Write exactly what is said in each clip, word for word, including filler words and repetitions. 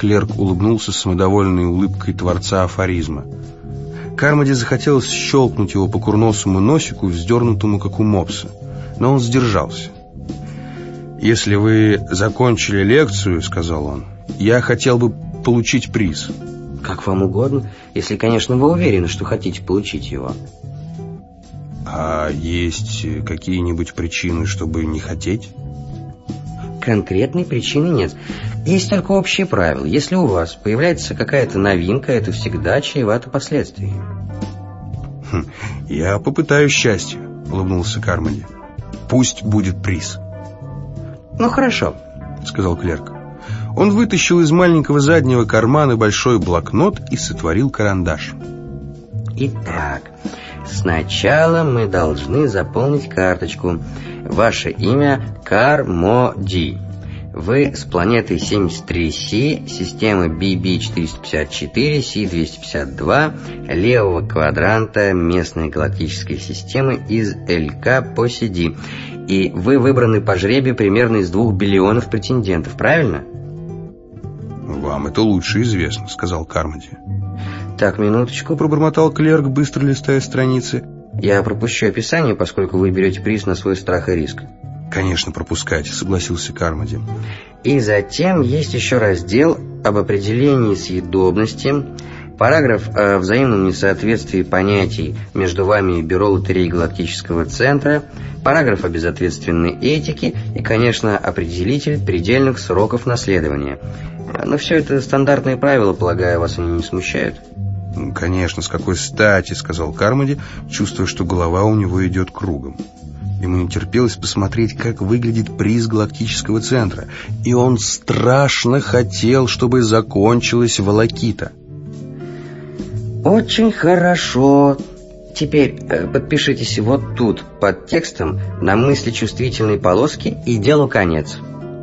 Клерк улыбнулся самодовольной улыбкой творца афоризма. Кармоди захотелось щелкнуть его по курносому носику, вздернутому, как у мопса. Но он сдержался. «Если вы закончили лекцию, — сказал он, — я хотел бы получить приз». «Как вам угодно, если, конечно, вы уверены, что хотите получить его». «А есть какие-нибудь причины, чтобы не хотеть?» Конкретной причины нет. Есть только общее правило. Если у вас появляется какая-то новинка, это всегда чревато последствиями. Хм, «Я попытаюсь счастья», — улыбнулся Кармоди. «Пусть будет приз». «Ну, хорошо», — сказал Клерк. Он вытащил из маленького заднего кармана большой блокнот и сотворил карандаш. «Итак, сначала мы должны заполнить карточку. Ваше имя Кармоди. Вы с планеты семьдесят три Си, системы би би четыреста пятьдесят четыре, Си двести пятьдесят два, левого квадранта местной галактической системы из эл ка по Си ди. И вы выбраны по жребию примерно из двух биллионов претендентов, правильно?» «Вам это лучше известно», — сказал Кармоди. «Так, минуточку», — пробормотал Клерк, быстро листая страницы. «Я пропущу описание, поскольку вы берете приз на свой страх и риск». «Конечно, пропускайте», — согласился Кармоди. «И затем есть еще раздел об определении съедобности, параграф о взаимном несоответствии понятий между вами и Бюро лотерей Галактического центра, параграф о безответственной этике и, конечно, определитель предельных сроков наследования. Но все это стандартные правила, полагаю, вас они не смущают?» «Конечно, с какой стати», — сказал Кармоди, чувствуя, что голова у него идет кругом. Ему не терпелось посмотреть, как выглядит приз Галактического центра, и он страшно хотел, чтобы закончилась волокита. «Очень хорошо. Теперь э, подпишитесь вот тут, под текстом, на мыслечувствительной полоске, и делу конец».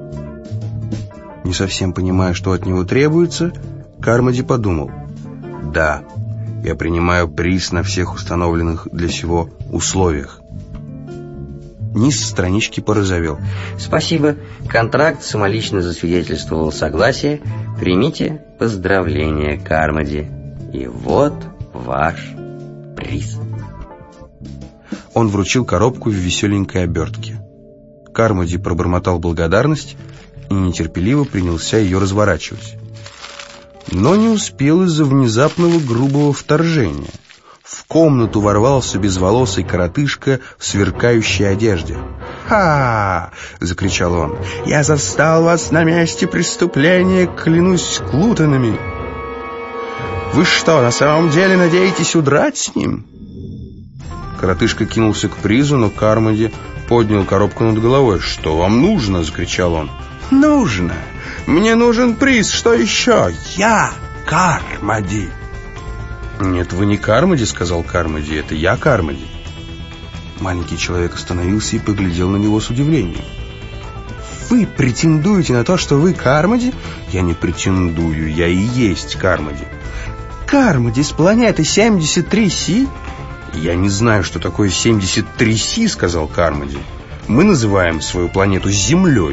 Не совсем понимая, что от него требуется, Кармоди подумал: «Да, я принимаю приз на всех установленных для сего условиях». Низ странички порозовел. «Спасибо. Контракт самолично засвидетельствовал согласие. Примите поздравления, Кармоди. И вот ваш приз». Он вручил коробку в веселенькой обертке. Кармоди пробормотал благодарность и нетерпеливо принялся ее разворачивать. Но не успел из-за внезапного грубого вторжения. В комнату ворвался безволосый коротышка в сверкающей одежде. «Ха!» — закричал он. «Я застал вас на месте преступления, клянусь клутонами! Вы что, на самом деле надеетесь удрать с ним?» Коротышка кинулся к призу, но Кармоди поднял коробку над головой. «Что вам нужно?» — закричал он. «Нужно! Мне нужен приз! Что еще? Я Кармоди!» «Нет, вы не Кармоди», — сказал Кармоди. «Это я Кармоди». Маленький человек остановился и поглядел на него с удивлением. «Вы претендуете на то, что вы Кармоди?» «Я не претендую, я и есть Кармоди». «Кармоди с планеты семьдесят три Си?» «Я не знаю, что такое семьдесят три Си», — сказал Кармоди. «Мы называем свою планету Землей».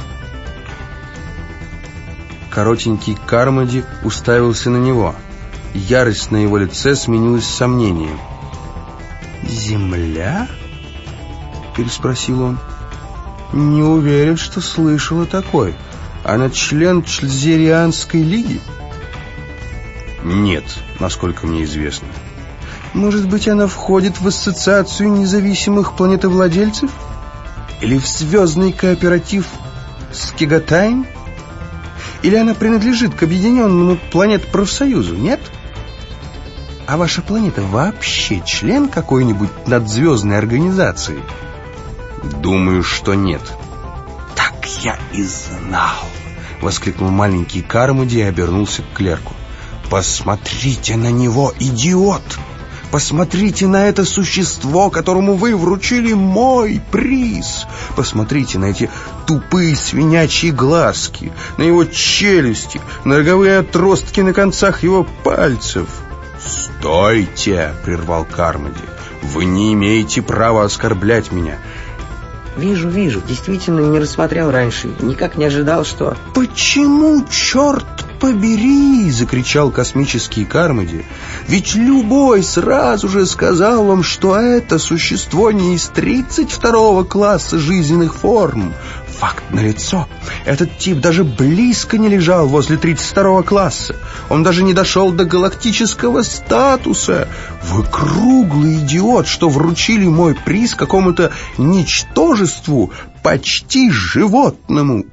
Коротенький Кармоди уставился на него. Ярость на его лице сменилась сомнением. «Земля?» — переспросил он. «Не уверен, что слышал о такой. Она член Чельзерианской лиги?» «Нет, насколько мне известно». «Может быть, она входит в ассоциацию независимых планетовладельцев? Или в звездный кооператив Скигатайн? Или она принадлежит к объединенному планет-профсоюзу, нет? А ваша планета вообще член какой-нибудь надзвездной организации?» «Думаю, что нет». «Так я и знал!» — воскликнул маленький Кармоди и обернулся к клерку. «Посмотрите на него, идиот! Посмотрите на это существо, которому вы вручили мой приз! Посмотрите на эти тупые свинячьи глазки, на его челюсти, на роговые отростки на концах его пальцев!» «Стойте!» — прервал Кармоди. «Вы не имеете права оскорблять меня. Вижу, вижу. Действительно не рассмотрел раньше. Никак не ожидал, что... «Почему, черт побери!» — закричал космический Кармоди. «Ведь любой сразу же сказал вам, что это существо не из тридцать второго класса жизненных форм. Факт налицо. Этот тип даже близко не лежал возле тридцать второго класса. Он даже не дошел до галактического статуса. Вы круглый идиот, что вручили мой приз какому-то ничтожеству, почти животному».